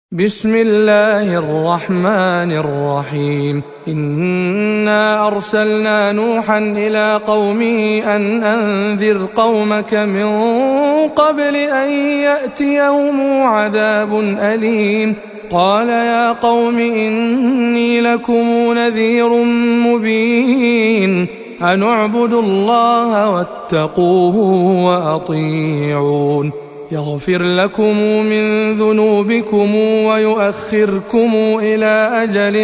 بسم الله الرحمن الرحيم إنا أرسلنا نوحا إلى قومه أن أنذر قومك من قبل أن يأتيهم عذاب أليم قال يا قوم إني لكم نذير مبين أن اعبدوا الله واتقوه وأطيعون يغفر لكم من ذنوبكم ويؤخركم إلى أجل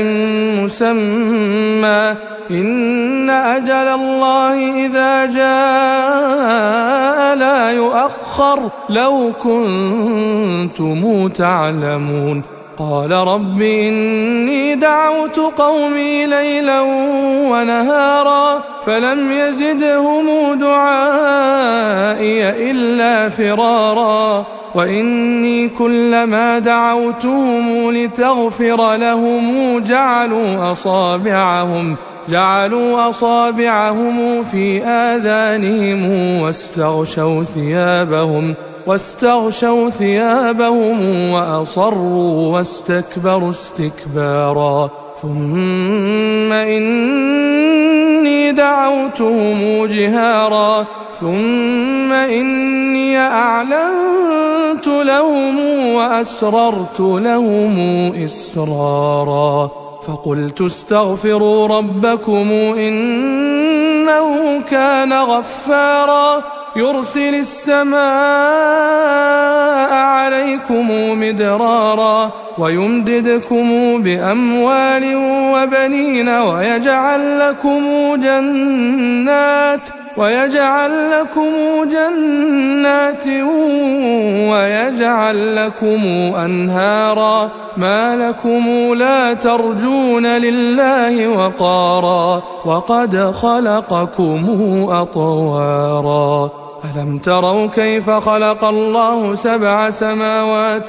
مسمى إن أجل الله إذا جاء لا يؤخر لو كنتم تعلمون قال رب إني دعوت قومي ليلا ونهارا فلم يزدهم دعائي إلا فرارا وإني كلما دعوتهم لتغفر لهم جعلوا أصابعهم في آذانهم واستغشوا ثيابهم وأصروا واستكبروا استكبارا ثم إني دعوتهم جهارا ثم إني أعلنت لهم وأسررت لهم إسرارا فقلت استغفروا ربكم إنه كان غفارا يرسل السماء عليكم مدرارا ويمددكم بأموال وبنين ويجعل لكم جنات ويجعل لكم أنهارا ما لكم لا ترجون لله وقارا وقد خلقكم أطوارا ألم تروا كيف خلق الله 7 سماوات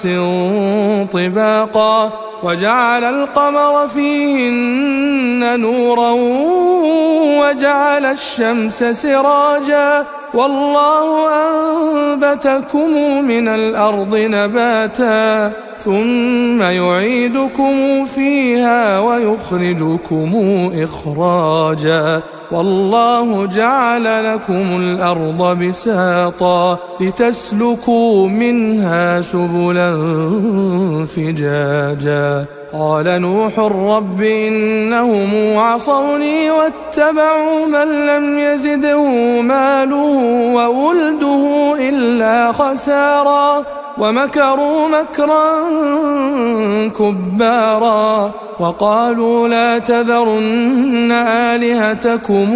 طباقا وجعل القمر فيهن نورا وجعل الشمس سراجا والله أنبتكم من الأرض نباتا ثم يعيدكم فيها ويخرجكم إخراجا والله جعل لكم الأرض بساطا لتسلكوا منها سبلا فجاجا قال نوح رب إنهم عصوني واتبعوا من لم يزده ماله وولده إلا خسارا ومكروا مكرا كبارا وقالوا لا تذرن آلهتكم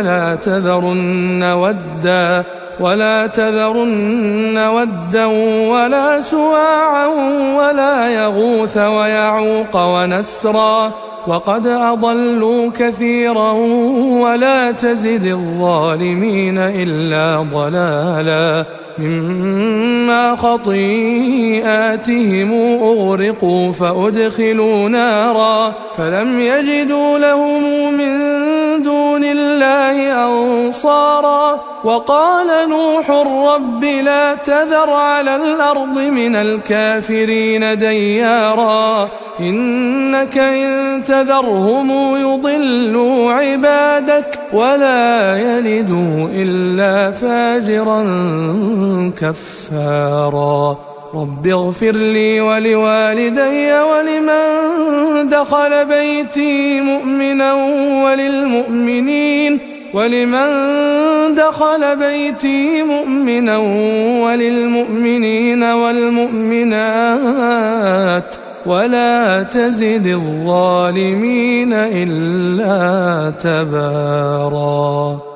ولا تذرن ودا ولا سواعا ولا يغوث ويعوق ونسرا وقد أضلوا كثيرا ولا تزد الظالمين إلا ضلالا مما خطيئاتهم أغرقوا فأدخلوا نارا فلم يجدوا لهم من دون الله أنصارا وقال نوح رب لا تذر على الأرض من الكافرين ديارا إنك إن تذرهم يضلوا عبادك ولا يلدوا إلا فاجرا كفارا رب اغفر لي ولوالدي ولمن دخل بيتي مؤمنا وللمؤمنين والمؤمنات ولا تزد الظالمين إلا تبارا.